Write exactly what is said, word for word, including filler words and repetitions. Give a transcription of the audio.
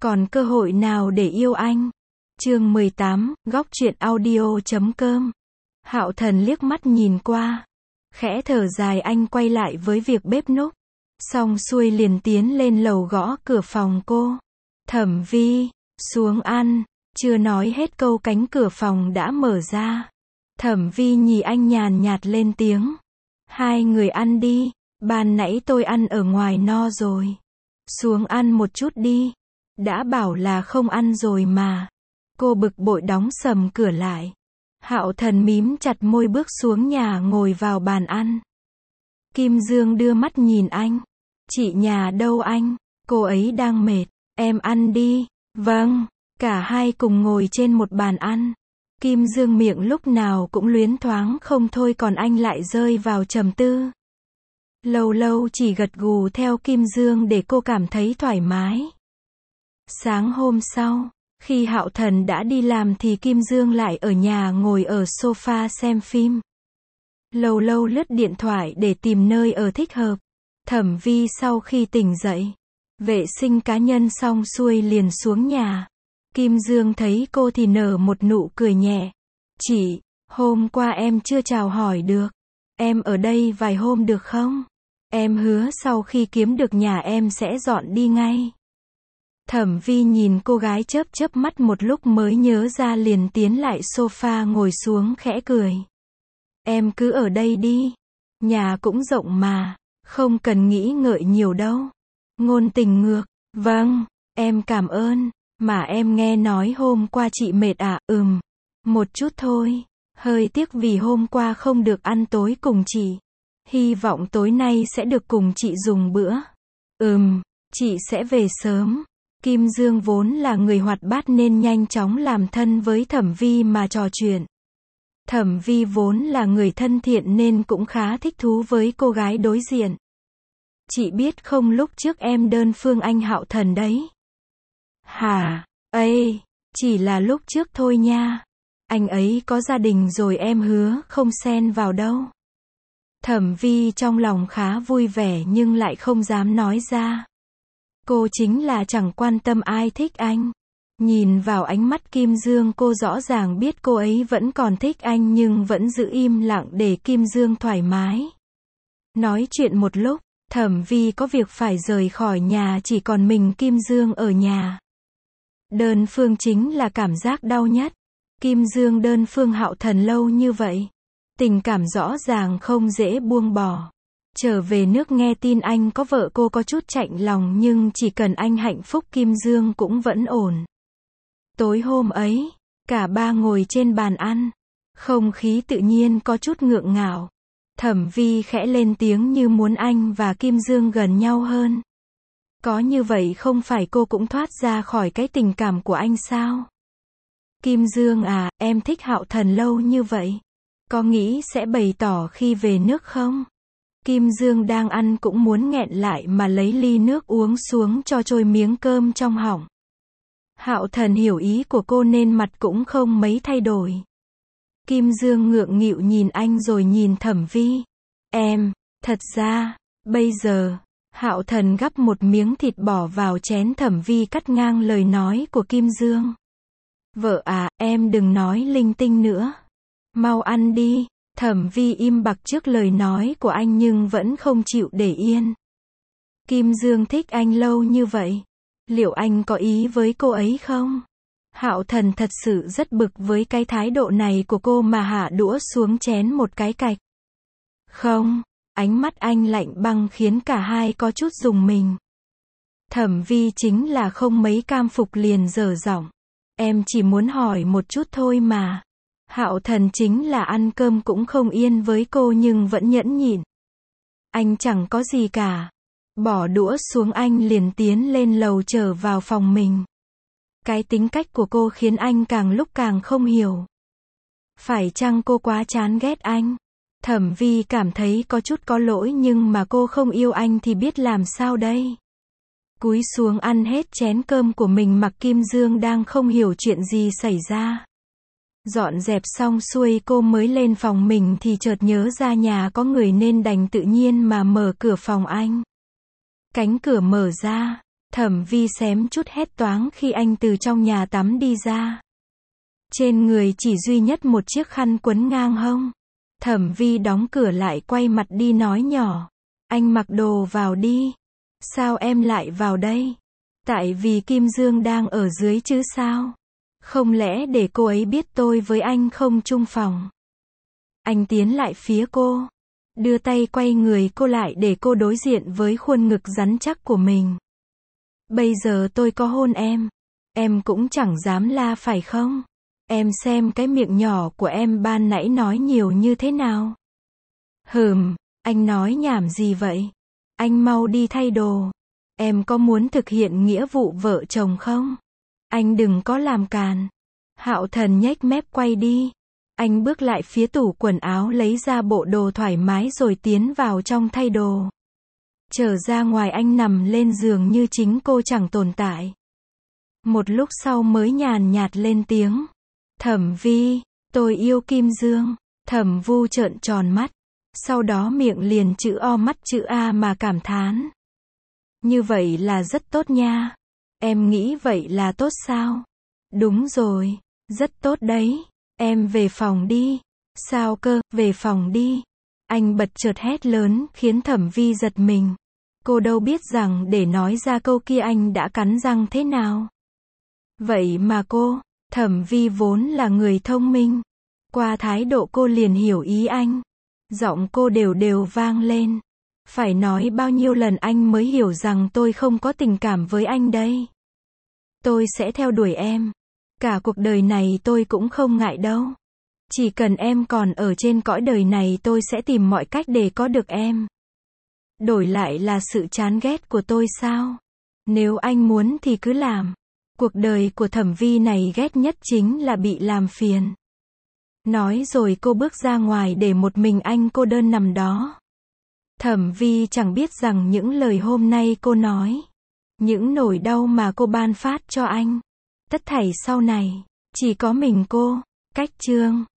còn cơ hội nào để yêu anh? Chương mười tám, góc truyện audio chấm com. Hạo Thần liếc mắt nhìn qua, khẽ thở dài. Anh quay lại với việc bếp núc, xong xuôi liền tiến lên lầu gõ cửa phòng cô. Thẩm Vi, xuống ăn. Chưa nói hết câu cánh cửa phòng đã mở ra. Thẩm Vi nhìn anh nhàn nhạt lên tiếng. Hai người ăn đi, ban nãy tôi ăn ở ngoài no rồi. Xuống ăn một chút đi. Đã bảo là không ăn rồi mà. Cô bực bội đóng sầm cửa lại. Hạo Thần mím chặt môi bước xuống nhà ngồi vào bàn ăn. Kim Dương đưa mắt nhìn anh. Chị nhà đâu anh? Cô ấy đang mệt. Em ăn đi. Vâng. Cả hai cùng ngồi trên một bàn ăn. Kim Dương miệng lúc nào cũng luyến thoáng không thôi, còn anh lại rơi vào trầm tư. Lâu lâu chỉ gật gù theo Kim Dương để cô cảm thấy thoải mái. Sáng hôm sau, khi Hạo Thần đã đi làm thì Kim Dương lại ở nhà ngồi ở sofa xem phim. Lâu lâu lướt điện thoại để tìm nơi ở thích hợp. Thẩm Vi sau khi tỉnh dậy, vệ sinh cá nhân xong xuôi liền xuống nhà. Kim Dương thấy cô thì nở một nụ cười nhẹ. Chị, hôm qua em chưa chào hỏi được. Em ở đây vài hôm được không? Em hứa sau khi kiếm được nhà em sẽ dọn đi ngay. Thẩm Vi nhìn cô gái chớp chớp mắt một lúc mới nhớ ra, liền tiến lại sofa ngồi xuống khẽ cười. Em cứ ở đây đi. Nhà cũng rộng mà. Không cần nghĩ ngợi nhiều đâu. Ngôn tình ngược. Vâng, em cảm ơn. Mà em nghe nói hôm qua chị mệt à? Ừm, một chút thôi. Hơi tiếc vì hôm qua không được ăn tối cùng chị. Hy vọng tối nay sẽ được cùng chị dùng bữa. Ừm, chị sẽ về sớm. Kim Dương vốn là người hoạt bát nên nhanh chóng làm thân với Thẩm Vi mà trò chuyện. Thẩm Vi vốn là người thân thiện nên cũng khá thích thú với cô gái đối diện. Chị biết không, lúc trước em đơn phương anh Hạo Thần đấy. Hả? Ây, chỉ là lúc trước thôi nha. Anh ấy có gia đình rồi, em hứa không xen vào đâu. Thẩm Vi trong lòng khá vui vẻ nhưng lại không dám nói ra. Cô chính là chẳng quan tâm ai thích anh. Nhìn vào ánh mắt Kim Dương, cô rõ ràng biết cô ấy vẫn còn thích anh nhưng vẫn giữ im lặng để Kim Dương thoải mái. Nói chuyện một lúc, Thẩm Vi có việc phải rời khỏi nhà, chỉ còn mình Kim Dương ở nhà. Đơn phương chính là cảm giác đau nhất. Kim Dương đơn phương Hạo Thần lâu như vậy. Tình cảm rõ ràng không dễ buông bỏ. Trở về nước nghe tin anh có vợ, cô có chút chạnh lòng nhưng chỉ cần anh hạnh phúc Kim Dương cũng vẫn ổn. Tối hôm ấy, cả ba ngồi trên bàn ăn. Không khí tự nhiên có chút ngượng ngạo. Thẩm Vi khẽ lên tiếng như muốn anh và Kim Dương gần nhau hơn. Có như vậy không phải cô cũng thoát ra khỏi cái tình cảm của anh sao? Kim Dương à, em thích Hạo Thần lâu như vậy. Có nghĩ sẽ bày tỏ khi về nước không? Kim Dương đang ăn cũng muốn nghẹn lại mà lấy ly nước uống xuống cho trôi miếng cơm trong họng. Hạo Thần hiểu ý của cô nên mặt cũng không mấy thay đổi. Kim Dương ngượng nghịu nhìn anh rồi nhìn Thẩm Vi. Em, thật ra, bây giờ, Hạo Thần gắp một miếng thịt bỏ vào chén. Thẩm Vi cắt ngang lời nói của Kim Dương. Vợ à, em đừng nói linh tinh nữa. Mau ăn đi. Thẩm Vi im bặt trước lời nói của anh nhưng vẫn không chịu để yên. Kim Dương thích anh lâu như vậy. Liệu anh có ý với cô ấy không? Hạo Thần thật sự rất bực với cái thái độ này của cô mà hạ đũa xuống chén một cái cạch. Không, ánh mắt anh lạnh băng khiến cả hai có chút rùng mình. Thẩm Vi chính là không mấy cam phục liền dở giọng. Em chỉ muốn hỏi một chút thôi mà. Hạo Thần chính là ăn cơm cũng không yên với cô nhưng vẫn nhẫn nhịn. Anh chẳng có gì cả. Bỏ đũa xuống anh liền tiến lên lầu trở vào phòng mình. Cái tính cách của cô khiến anh càng lúc càng không hiểu. Phải chăng cô quá chán ghét anh? Thẩm Vi cảm thấy có chút có lỗi nhưng mà cô không yêu anh thì biết làm sao đây? Cúi xuống ăn hết chén cơm của mình mặc Kim Dương đang không hiểu chuyện gì xảy ra. Dọn dẹp xong xuôi cô mới lên phòng mình thì chợt nhớ ra nhà có người nên đành tự nhiên mà mở cửa phòng anh. Cánh cửa mở ra, Thẩm Vi xém chút hét toáng khi anh từ trong nhà tắm đi ra. Trên người chỉ duy nhất một chiếc khăn quấn ngang hông. Thẩm Vi đóng cửa lại quay mặt đi nói nhỏ. Anh mặc đồ vào đi. Sao em lại vào đây? Tại vì Kim Dương đang ở dưới chứ sao? Không lẽ để cô ấy biết tôi với anh không chung phòng? Anh tiến lại phía cô. Đưa tay quay người cô lại để cô đối diện với khuôn ngực rắn chắc của mình. Bây giờ tôi có hôn em. Em cũng chẳng dám la phải không? Em xem cái miệng nhỏ của em ban nãy nói nhiều như thế nào. Hừm, anh nói nhảm gì vậy? Anh mau đi thay đồ. Em có muốn thực hiện nghĩa vụ vợ chồng không? Anh đừng có làm càn. Hạo Thần nhếch mép quay đi. Anh bước lại phía tủ quần áo lấy ra bộ đồ thoải mái rồi tiến vào trong thay đồ. Trở ra ngoài anh nằm lên giường như chính cô chẳng tồn tại. Một lúc sau mới nhàn nhạt lên tiếng. Thẩm Vi, tôi yêu Kim Dương. Thẩm Vu trợn tròn mắt. Sau đó miệng liền chữ O mắt chữ A mà cảm thán. Như vậy là rất tốt nha. Em nghĩ vậy là tốt sao? Đúng rồi, rất tốt đấy. Em về phòng đi. Sao cơ, về phòng đi. Anh bật chợt hét lớn khiến Thẩm Vi giật mình. Cô đâu biết rằng để nói ra câu kia anh đã cắn răng thế nào. Vậy mà cô, Thẩm Vi vốn là người thông minh. Qua thái độ cô liền hiểu ý anh. Giọng cô đều đều vang lên. Phải nói bao nhiêu lần anh mới hiểu rằng tôi không có tình cảm với anh đây. Tôi sẽ theo đuổi em. Cả cuộc đời này tôi cũng không ngại đâu. Chỉ cần em còn ở trên cõi đời này tôi sẽ tìm mọi cách để có được em. Đổi lại là sự chán ghét của tôi sao? Nếu anh muốn thì cứ làm. Cuộc đời của Thẩm Vi này ghét nhất chính là bị làm phiền. Nói rồi cô bước ra ngoài để một mình anh cô đơn nằm đó. Thẩm Vi chẳng biết rằng những lời hôm nay cô nói, những nỗi đau mà cô ban phát cho anh, tất thảy sau này, chỉ có mình cô. Cách chương